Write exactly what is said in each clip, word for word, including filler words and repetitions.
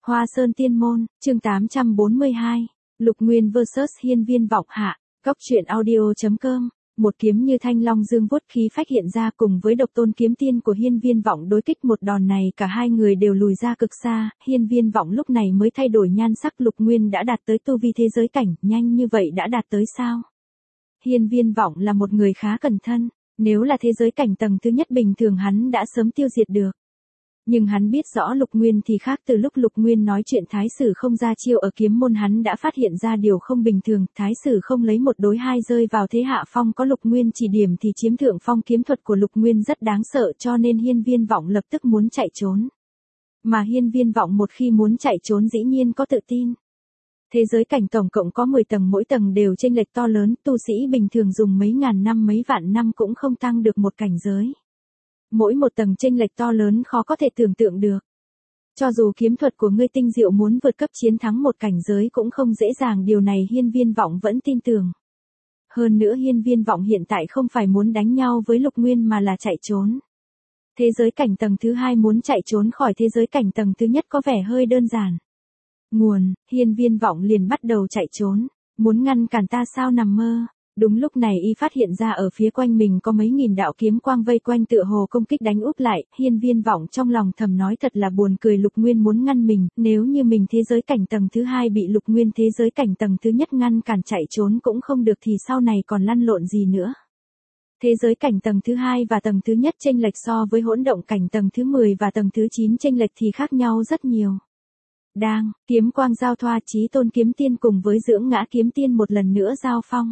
Hoa Sơn Tiên Môn, chương tám trăm bốn mươi hai, Lục Nguyên versus Hiên Viên Vọng Hạ, Góc truyện audio.com, một kiếm như thanh long dương vuốt khí phách hiện ra cùng với độc tôn kiếm tiên của Hiên Viên Vọng đối kích một đòn này cả hai người đều lùi ra cực xa, Hiên Viên Vọng lúc này mới thay đổi nhan sắc. Lục Nguyên đã đạt tới tu vi thế giới cảnh, nhanh như vậy đã đạt tới sao? Hiên Viên Vọng là một người khá cẩn thận, nếu là thế giới cảnh tầng thứ nhất bình thường hắn đã sớm tiêu diệt được. Nhưng hắn biết rõ Lục Nguyên thì khác, từ lúc Lục Nguyên nói chuyện Thái Sử Không ra chiêu ở kiếm môn hắn đã phát hiện ra điều không bình thường, Thái Sử Không lấy một đối hai rơi vào thế hạ phong, có Lục Nguyên chỉ điểm thì chiếm thượng phong, kiếm thuật của Lục Nguyên rất đáng sợ cho nên Hiên Viên Vọng lập tức muốn chạy trốn. Mà Hiên Viên Vọng một khi muốn chạy trốn dĩ nhiên có tự tin. Thế giới cảnh tổng cộng có mười tầng, mỗi tầng đều chênh lệch to lớn, tu sĩ bình thường dùng mấy ngàn năm mấy vạn năm cũng không tăng được một cảnh giới. Mỗi một tầng chênh lệch to lớn khó có thể tưởng tượng được. Cho dù kiếm thuật của ngươi tinh diệu muốn vượt cấp chiến thắng một cảnh giới cũng không dễ dàng, điều này Hiên Viên Vọng vẫn tin tưởng. Hơn nữa Hiên Viên Vọng hiện tại không phải muốn đánh nhau với Lục Nguyên mà là chạy trốn. Thế giới cảnh tầng thứ hai muốn chạy trốn khỏi thế giới cảnh tầng thứ nhất có vẻ hơi đơn giản. Nguồn, Hiên Viên Vọng liền bắt đầu chạy trốn, muốn ngăn cản ta sao nằm mơ. Đúng lúc này y phát hiện ra ở phía quanh mình có mấy nghìn đạo kiếm quang vây quanh tựa hồ công kích đánh úp lại, Hiên Viên Vọng trong lòng thầm nói thật là buồn cười, Lục Nguyên muốn ngăn mình, nếu như mình thế giới cảnh tầng thứ hai bị Lục Nguyên thế giới cảnh tầng thứ nhất ngăn cản chạy trốn cũng không được thì sau này còn lăn lộn gì nữa. Thế giới cảnh tầng thứ hai và tầng thứ nhất chênh lệch so với hỗn động cảnh tầng thứ mười và tầng thứ chín chênh lệch thì khác nhau rất nhiều. Đang, kiếm quang giao thoa, Chí Tôn kiếm tiên cùng với Dưỡng Ngã kiếm tiên một lần nữa giao phong.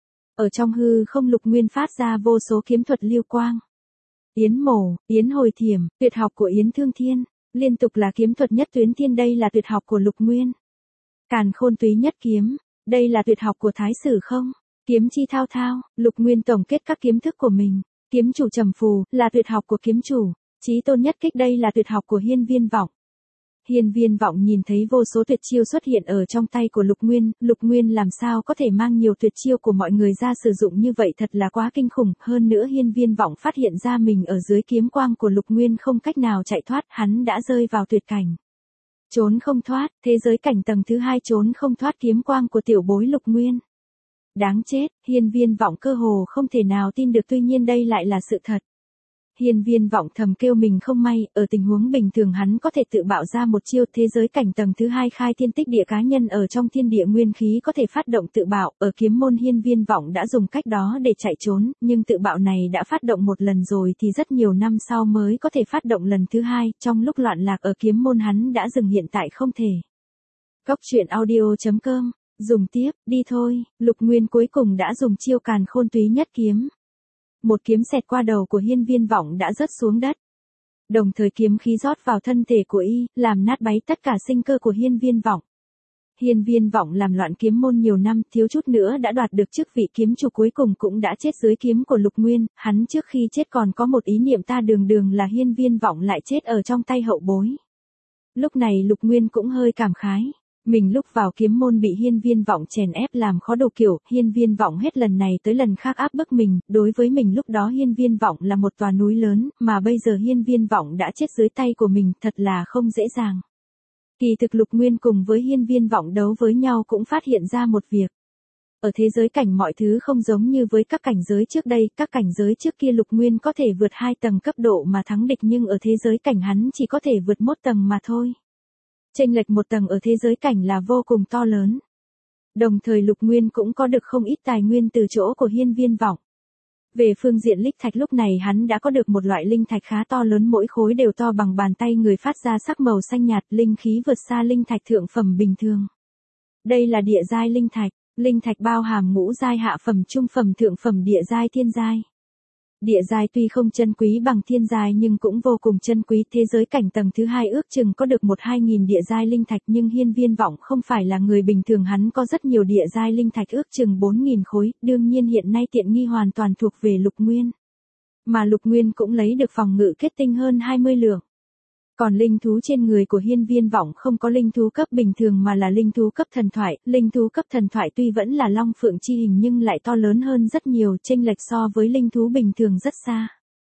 Ở trong hư không Lục Nguyên phát ra vô số kiếm thuật lưu quang. Yến mổ, Yến hồi thiểm, tuyệt học của Yến Thương Thiên, liên tục là kiếm thuật nhất tuyến thiên, đây là tuyệt học của Lục Nguyên. Càn Khôn Túy Nhất Kiếm, đây là tuyệt học của Thái Sử Không. Kiếm chi thao thao, Lục Nguyên tổng kết các kiếm thức của mình. Kiếm chủ trầm phù, là tuyệt học của kiếm chủ. Chí Tôn Nhất Kích, đây là tuyệt học của Hiên Viên Vọng. Hiên Viên Vọng nhìn thấy vô số tuyệt chiêu xuất hiện ở trong tay của Lục Nguyên, Lục Nguyên làm sao có thể mang nhiều tuyệt chiêu của mọi người ra sử dụng như vậy, thật là quá kinh khủng, hơn nữa Hiên Viên Vọng phát hiện ra mình ở dưới kiếm quang của Lục Nguyên không cách nào chạy thoát, hắn đã rơi vào tuyệt cảnh. Trốn không thoát, thế giới cảnh tầng thứ hai trốn không thoát kiếm quang của tiểu bối Lục Nguyên. Đáng chết, Hiên Viên Vọng cơ hồ không thể nào tin được, tuy nhiên đây lại là sự thật. Hiên Viên Vọng thầm kêu mình không may, ở tình huống bình thường hắn có thể tự bạo ra một chiêu thế giới cảnh tầng thứ hai khai thiên tích địa, cá nhân ở trong thiên địa nguyên khí có thể phát động tự bạo, ở kiếm môn Hiên Viên Vọng đã dùng cách đó để chạy trốn, nhưng tự bạo này đã phát động một lần rồi thì rất nhiều năm sau mới có thể phát động lần thứ hai, trong lúc loạn lạc ở kiếm môn hắn đã dừng, hiện tại không thể. Góc truyện audio.com, dùng tiếp, đi thôi, Lục Nguyên cuối cùng đã dùng chiêu Càn Khôn Túy Nhất Kiếm. Một kiếm xẹt qua đầu của Hiên Viên Vọng đã rớt xuống đất. Đồng thời kiếm khí rót vào thân thể của y, làm nát bấy tất cả sinh cơ của Hiên Viên Vọng. Hiên Viên Vọng làm loạn kiếm môn nhiều năm, thiếu chút nữa đã đoạt được chức vị kiếm chủ, cuối cùng cũng đã chết dưới kiếm của Lục Nguyên, hắn trước khi chết còn có một ý niệm ta đường đường là Hiên Viên Vọng lại chết ở trong tay hậu bối. Lúc này Lục Nguyên cũng hơi cảm khái. Mình lúc vào kiếm môn bị Hiên Viên Vọng chèn ép làm khó đồ kiểu, Hiên Viên Vọng hết lần này tới lần khác áp bức mình, đối với mình lúc đó Hiên Viên Vọng là một tòa núi lớn, mà bây giờ Hiên Viên Vọng đã chết dưới tay của mình, thật là không dễ dàng. Kỳ thực Lục Nguyên cùng với Hiên Viên Vọng đấu với nhau cũng phát hiện ra một việc. Ở thế giới cảnh mọi thứ không giống như với các cảnh giới trước đây, các cảnh giới trước kia Lục Nguyên có thể vượt hai tầng cấp độ mà thắng địch, nhưng ở thế giới cảnh hắn chỉ có thể vượt một tầng mà thôi. Chênh lệch một tầng ở thế giới cảnh là vô cùng to lớn. Đồng thời Lục Nguyên cũng có được không ít tài nguyên từ chỗ của Hiên Viên Vọng. Về phương diện linh thạch lúc này hắn đã có được một loại linh thạch khá to lớn, mỗi khối đều to bằng bàn tay người, phát ra sắc màu xanh nhạt, linh khí vượt xa linh thạch thượng phẩm bình thường. Đây là địa giai linh thạch, linh thạch bao hàm ngũ giai, hạ phẩm, trung phẩm, thượng phẩm, địa giai, thiên giai. Địa giai tuy không chân quý bằng thiên giai nhưng cũng vô cùng chân quý, thế giới cảnh tầng thứ hai ước chừng có được một hai nghìn địa giai linh thạch, nhưng Hiên Viên Vọng không phải là người bình thường, hắn có rất nhiều địa giai linh thạch ước chừng bốn nghìn khối, đương nhiên hiện nay tiện nghi hoàn toàn thuộc về Lục Nguyên. Mà Lục Nguyên cũng lấy được phòng ngự kết tinh hơn hai mươi lượng. Còn linh thú trên người của Hiên Viên Vọng không có linh thú cấp bình thường mà là linh thú cấp thần thoại, linh thú cấp thần thoại tuy vẫn là long phượng chi hình nhưng lại to lớn hơn rất nhiều, chênh lệch so với linh thú bình thường rất xa.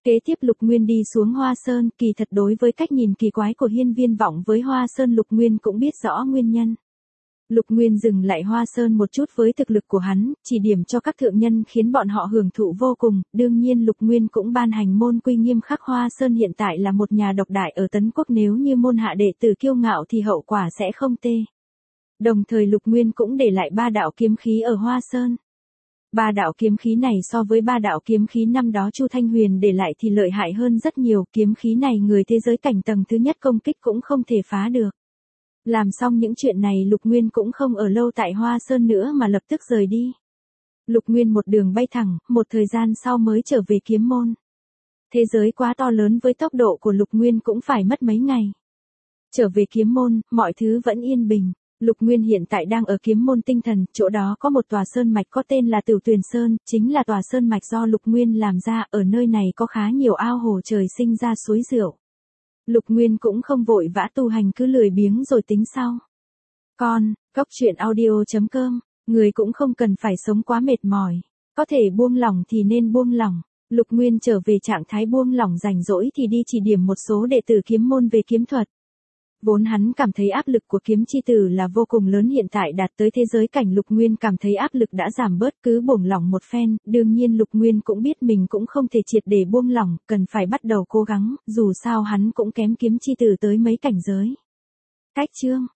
Kế tiếp Lục Nguyên đi xuống Hoa Sơn, kỳ thật đối với cách nhìn kỳ quái của Hiên Viên Vọng với Hoa Sơn Lục Nguyên cũng biết rõ nguyên nhân. Lục Nguyên dừng lại Hoa Sơn một chút với thực lực của hắn, chỉ điểm cho các thượng nhân khiến bọn họ hưởng thụ vô cùng, đương nhiên Lục Nguyên cũng ban hành môn quy nghiêm khắc. Hoa Sơn hiện tại là một nhà độc đại ở Tấn Quốc, nếu như môn hạ đệ tử kiêu ngạo thì hậu quả sẽ không tê. Đồng thời Lục Nguyên cũng để lại ba đạo kiếm khí ở Hoa Sơn. Ba đạo kiếm khí này so với ba đạo kiếm khí năm đó Chu Thanh Huyền để lại thì lợi hại hơn rất nhiều, kiếm khí này người thế giới cảnh tầng thứ nhất công kích cũng không thể phá được. Làm xong những chuyện này Lục Nguyên cũng không ở lâu tại Hoa Sơn nữa mà lập tức rời đi. Lục Nguyên một đường bay thẳng, một thời gian sau mới trở về kiếm môn. Thế giới quá to lớn, với tốc độ của Lục Nguyên cũng phải mất mấy ngày. Trở về kiếm môn, mọi thứ vẫn yên bình. Lục Nguyên hiện tại đang ở kiếm môn tinh thần, chỗ đó có một tòa sơn mạch có tên là Tửu Tuyền Sơn, chính là tòa sơn mạch do Lục Nguyên làm ra, ở nơi này có khá nhiều ao hồ trời sinh ra suối rượu. Lục Nguyên cũng không vội vã tu hành, cứ lười biếng rồi tính sau. Con, góc truyện audio chấm com, người cũng không cần phải sống quá mệt mỏi, có thể buông lỏng thì nên buông lỏng. Lục Nguyên trở về trạng thái buông lỏng, rảnh rỗi thì đi chỉ điểm một số đệ tử kiếm môn về kiếm thuật. Vốn hắn cảm thấy áp lực của kiếm chi tử là vô cùng lớn, hiện tại đạt tới thế giới cảnh Lục Nguyên cảm thấy áp lực đã giảm bớt, cứ buông lỏng một phen. Đương nhiên Lục Nguyên cũng biết mình cũng không thể triệt để buông lỏng, cần phải bắt đầu cố gắng, dù sao hắn cũng kém kiếm chi tử tới mấy cảnh giới. Cách chương